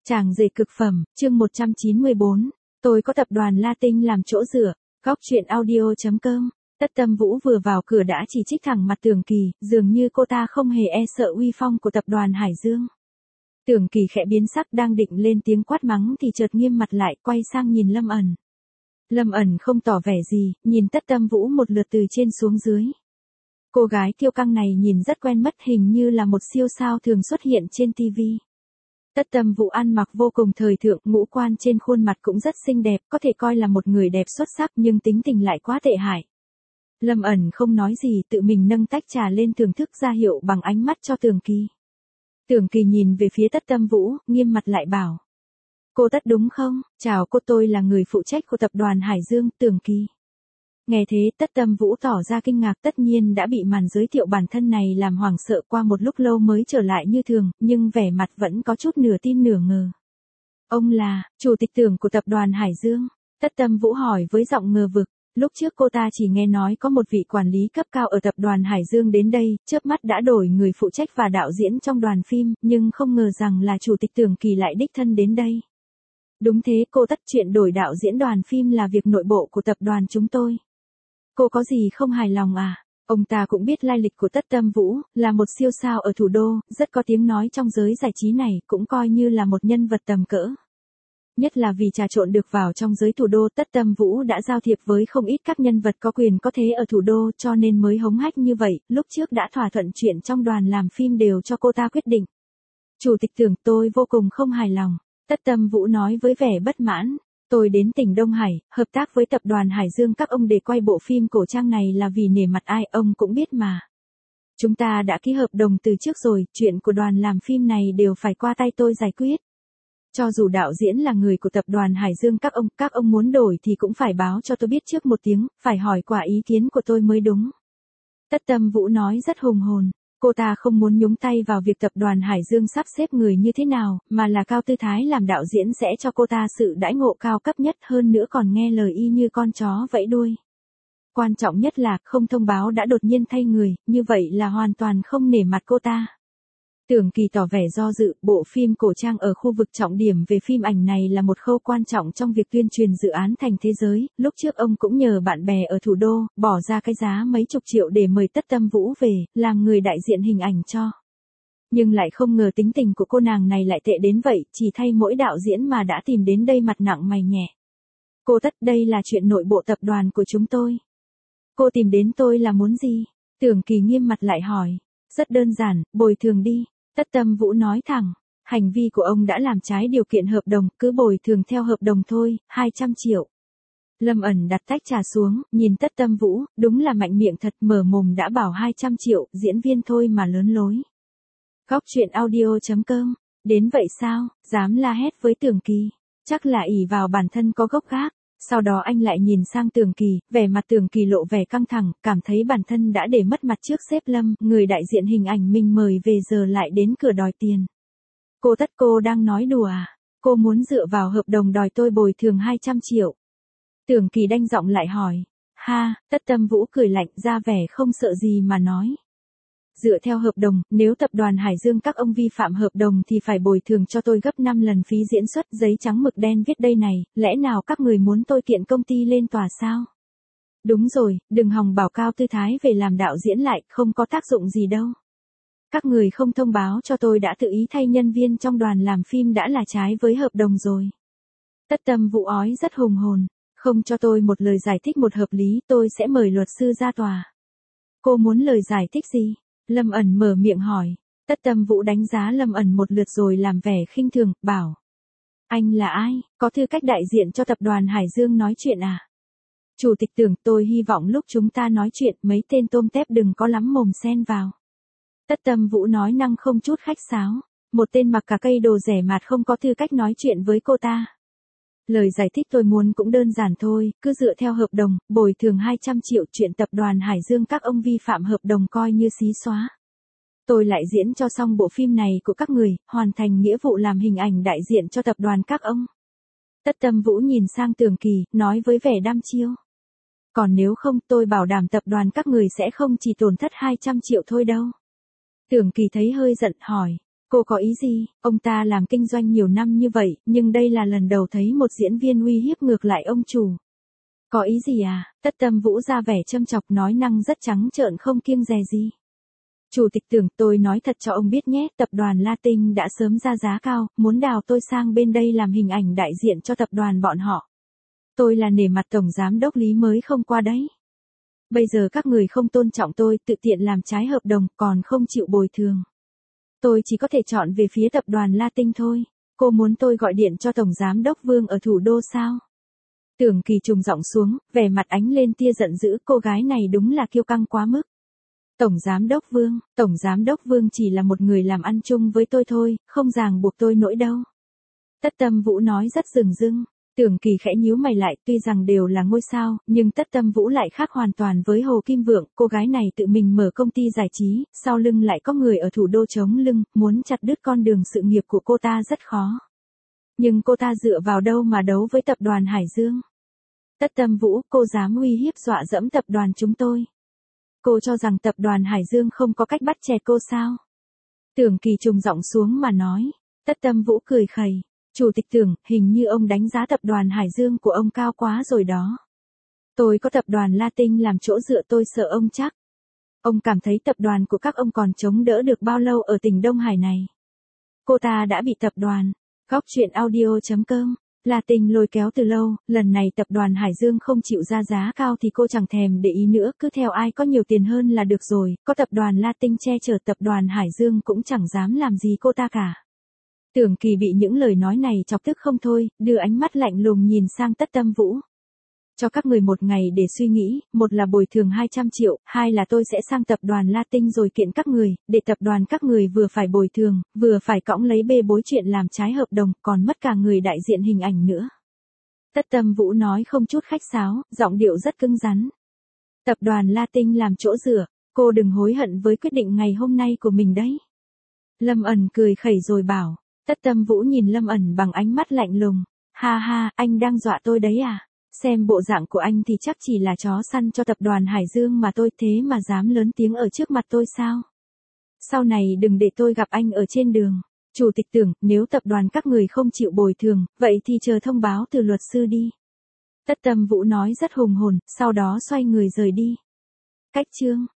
Chàng rể cực phẩm, chương 194. Tôi có tập đoàn Latin làm chỗ dựa. Góc truyện audio.com. Tất Tâm Vũ vừa vào cửa đã chỉ trích thẳng mặt Tưởng Kỳ, dường như cô ta không hề e sợ uy phong của tập đoàn Hải Dương. Tưởng Kỳ khẽ biến sắc, đang định lên tiếng quát mắng thì chợt nghiêm mặt lại, quay sang nhìn Lâm ẩn. Lâm ẩn không tỏ vẻ gì, nhìn Tất Tâm Vũ một lượt từ trên xuống dưới. Cô gái kiêu căng này nhìn rất quen mắt, hình như là một siêu sao thường xuất hiện trên TV. Tất Tâm Vũ ăn mặc vô cùng thời thượng, ngũ quan trên khuôn mặt cũng rất xinh đẹp, có thể coi là một người đẹp xuất sắc nhưng tính tình lại quá tệ hại. Lâm ẩn không nói gì, tự mình nâng tách trà lên thưởng thức ra hiệu bằng ánh mắt cho Tưởng Kỳ. Tưởng Kỳ nhìn về phía Tất Tâm Vũ, nghiêm mặt lại bảo. Cô Tất đúng không? Chào cô, tôi là người phụ trách của tập đoàn Hải Dương, Tưởng Kỳ. Nghe thế, Tất Tâm Vũ tỏ ra kinh ngạc, tất nhiên đã bị màn giới thiệu bản thân này làm hoảng sợ, qua một lúc lâu mới trở lại như thường, nhưng vẻ mặt vẫn có chút nửa tin nửa ngờ. Ông là chủ tịch Tưởng của tập đoàn Hải Dương? Tất Tâm Vũ hỏi với giọng ngờ vực. Lúc trước cô ta chỉ nghe nói có một vị quản lý cấp cao ở tập đoàn Hải Dương đến đây, chớp mắt đã đổi người phụ trách và đạo diễn trong đoàn phim, nhưng không ngờ rằng là chủ tịch Tưởng Kỳ lại đích thân đến đây. Đúng thế cô Tất, chuyện đổi đạo diễn đoàn phim là việc nội bộ của tập đoàn chúng tôi. Cô có gì không hài lòng à? Ông ta cũng biết lai lịch của Tất Tâm Vũ, là một siêu sao ở thủ đô, rất có tiếng nói trong giới giải trí này, cũng coi như là một nhân vật tầm cỡ. Nhất là vì trà trộn được vào trong giới thủ đô, Tất Tâm Vũ đã giao thiệp với không ít các nhân vật có quyền có thế ở thủ đô, cho nên mới hống hách như vậy, lúc trước đã thỏa thuận chuyện trong đoàn làm phim đều cho cô ta quyết định. Chủ tịch Tưởng, tôi vô cùng không hài lòng. Tất Tâm Vũ nói với vẻ bất mãn. Tôi đến tỉnh Đông Hải, hợp tác với tập đoàn Hải Dương các ông để quay bộ phim cổ trang này là vì nể mặt ai, ông cũng biết mà. Chúng ta đã ký hợp đồng từ trước rồi, chuyện của đoàn làm phim này đều phải qua tay tôi giải quyết. Cho dù đạo diễn là người của tập đoàn Hải Dương các ông muốn đổi thì cũng phải báo cho tôi biết trước một tiếng, phải hỏi qua ý kiến của tôi mới đúng. Tất Tâm Vũ nói rất hùng hồn. Cô ta không muốn nhúng tay vào việc tập đoàn Hải Dương sắp xếp người như thế nào, mà là cao tư thái làm đạo diễn sẽ cho cô ta sự đãi ngộ cao cấp nhất, hơn nữa còn nghe lời y như con chó vẫy đuôi. Quan trọng nhất là không thông báo đã đột nhiên thay người, như vậy là hoàn toàn không nể mặt cô ta. Tưởng Kỳ tỏ vẻ do dự, bộ phim cổ trang ở khu vực trọng điểm về phim ảnh này là một khâu quan trọng trong việc tuyên truyền dự án thành thế giới, lúc trước ông cũng nhờ bạn bè ở thủ đô, bỏ ra cái giá mấy chục triệu để mời Tất Tâm Vũ về, làm người đại diện hình ảnh cho. Nhưng lại không ngờ tính tình của cô nàng này lại tệ đến vậy, chỉ thay mỗi đạo diễn mà đã tìm đến đây mặt nặng mày nhẹ. Cô Tất, đây là chuyện nội bộ tập đoàn của chúng tôi. Cô tìm đến tôi là muốn gì? Tưởng Kỳ nghiêm mặt lại hỏi. Rất đơn giản, bồi thường đi. Tất Tâm Vũ nói thẳng, hành vi của ông đã làm trái điều kiện hợp đồng, cứ bồi thường theo hợp đồng thôi, 200 triệu. Lâm ẩn đặt tách trà xuống, nhìn Tất Tâm Vũ, đúng là mạnh miệng thật, mở mồm đã bảo 200 triệu, diễn viên thôi mà lớn lối. Góc truyện audio.com, đến vậy sao, dám la hét với Tưởng Kỳ, chắc là ỷ vào bản thân có gốc gác. Sau đó anh lại nhìn sang Tưởng Kỳ, vẻ mặt Tưởng Kỳ lộ vẻ căng thẳng, cảm thấy bản thân đã để mất mặt trước sếp Lâm, người đại diện hình ảnh mình mời về giờ lại đến cửa đòi tiền. Cô Tất, cô đang nói đùa à? Cô muốn dựa vào hợp đồng đòi tôi bồi thường 200 triệu. Tưởng Kỳ đanh giọng lại hỏi. Ha, Tất Tâm Vũ cười lạnh, ra vẻ không sợ gì mà nói. Dựa theo hợp đồng, nếu tập đoàn Hải Dương các ông vi phạm hợp đồng thì phải bồi thường cho tôi gấp 5 lần phí diễn xuất, giấy trắng mực đen viết đây này, lẽ nào các người muốn tôi kiện công ty lên tòa sao? Đúng rồi, đừng hòng bảo cao tư thái về làm đạo diễn lại, không có tác dụng gì đâu. Các người không thông báo cho tôi đã tự ý thay nhân viên trong đoàn làm phim đã là trái với hợp đồng rồi. Tất Tâm Vũ ói rất hùng hồn, không cho tôi một lời giải thích một hợp lý, tôi sẽ mời luật sư ra tòa. Cô muốn lời giải thích gì? Lâm ẩn mở miệng hỏi. Tất Tâm Vũ đánh giá Lâm ẩn một lượt rồi làm vẻ khinh thường, bảo. Anh là ai, có tư cách đại diện cho tập đoàn Hải Dương nói chuyện à? Chủ tịch Tưởng, tôi hy vọng lúc chúng ta nói chuyện mấy tên tôm tép đừng có lắm mồm xen vào. Tất Tâm Vũ nói năng không chút khách sáo. Một tên mặc cả cây đồ rẻ mạt không có tư cách nói chuyện với cô ta. Lời giải thích tôi muốn cũng đơn giản thôi, cứ dựa theo hợp đồng, bồi thường 200 triệu, chuyện tập đoàn Hải Dương các ông vi phạm hợp đồng coi như xí xóa. Tôi lại diễn cho xong bộ phim này của các người, hoàn thành nghĩa vụ làm hình ảnh đại diện cho tập đoàn các ông. Tất Tâm Vũ nhìn sang Tưởng Kỳ, nói với vẻ đăm chiêu. Còn nếu không, tôi bảo đảm tập đoàn các người sẽ không chỉ tổn thất 200 triệu thôi đâu. Tưởng Kỳ thấy hơi giận, hỏi. Cô có ý gì? Ông ta làm kinh doanh nhiều năm như vậy, nhưng đây là lần đầu thấy một diễn viên uy hiếp ngược lại ông chủ. Có ý gì à? Tất Tâm Vũ ra vẻ châm chọc nói năng rất trắng trợn không kiêng dè gì. Chủ tịch Tưởng, tôi nói thật cho ông biết nhé, tập đoàn Latin đã sớm ra giá cao, muốn đào tôi sang bên đây làm hình ảnh đại diện cho tập đoàn bọn họ. Tôi là nể mặt tổng giám đốc Lý mới không qua đấy. Bây giờ các người không tôn trọng tôi, tự tiện làm trái hợp đồng, còn không chịu bồi thường. Tôi chỉ có thể chọn về phía tập đoàn Latin thôi. Cô muốn tôi gọi điện cho tổng giám đốc Vương ở thủ đô sao? Tưởng Kỳ trùng giọng xuống, vẻ mặt ánh lên tia giận dữ, cô gái này đúng là kiêu căng quá mức. Tổng giám đốc Vương chỉ là một người làm ăn chung với tôi thôi, không ràng buộc tôi nỗi đâu. Tất Tâm Vũ nói rất dửng dưng. Tưởng Kỳ khẽ nhíu mày lại, tuy rằng đều là ngôi sao, nhưng Tất Tâm Vũ lại khác hoàn toàn với Hồ Kim Vượng, cô gái này tự mình mở công ty giải trí, sau lưng lại có người ở thủ đô chống lưng, muốn chặt đứt con đường sự nghiệp của cô ta rất khó. Nhưng cô ta dựa vào đâu mà đấu với tập đoàn Hải Dương? Tất Tâm Vũ, cô dám uy hiếp dọa dẫm tập đoàn chúng tôi. Cô cho rằng tập đoàn Hải Dương không có cách bắt chẹt cô sao? Tưởng Kỳ trùng giọng xuống mà nói. Tất Tâm Vũ cười khẩy. Chủ tịch Tưởng, hình như ông đánh giá tập đoàn Hải Dương của ông cao quá rồi đó. Tôi có tập đoàn Latin làm chỗ dựa, tôi sợ ông chắc. Ông cảm thấy tập đoàn của các ông còn chống đỡ được bao lâu ở tỉnh Đông Hải này? Cô ta đã bị tập đoàn Góc Chuyện Audio.com Latin lôi kéo từ lâu, lần này tập đoàn Hải Dương không chịu ra giá cao thì cô chẳng thèm để ý nữa, cứ theo ai có nhiều tiền hơn là được rồi, có tập đoàn Latin che chở tập đoàn Hải Dương cũng chẳng dám làm gì cô ta cả. Tưởng Kỳ bị những lời nói này chọc tức không thôi, đưa ánh mắt lạnh lùng nhìn sang Tất Tâm Vũ. Cho các người một ngày để suy nghĩ, một là bồi thường 200 triệu, hai là tôi sẽ sang tập đoàn Latin rồi kiện các người, để tập đoàn các người vừa phải bồi thường, vừa phải cõng lấy bê bối chuyện làm trái hợp đồng, còn mất cả người đại diện hình ảnh nữa. Tất Tâm Vũ nói không chút khách sáo, giọng điệu rất cứng rắn. Tập đoàn Latin làm chỗ dựa, cô đừng hối hận với quyết định ngày hôm nay của mình đấy. Lâm Ẩn cười khẩy rồi bảo. Tất Tâm Vũ nhìn Lâm Ẩn bằng ánh mắt lạnh lùng. Ha ha, anh đang dọa tôi đấy à? Xem bộ dạng của anh thì chắc chỉ là chó săn cho tập đoàn Hải Dương mà tôi, thế mà dám lớn tiếng ở trước mặt tôi sao? Sau này đừng để tôi gặp anh ở trên đường. Chủ tịch Tưởng, nếu tập đoàn các người không chịu bồi thường, vậy thì chờ thông báo từ luật sư đi. Tất Tâm Vũ nói rất hùng hồn, sau đó xoay người rời đi. Cách chương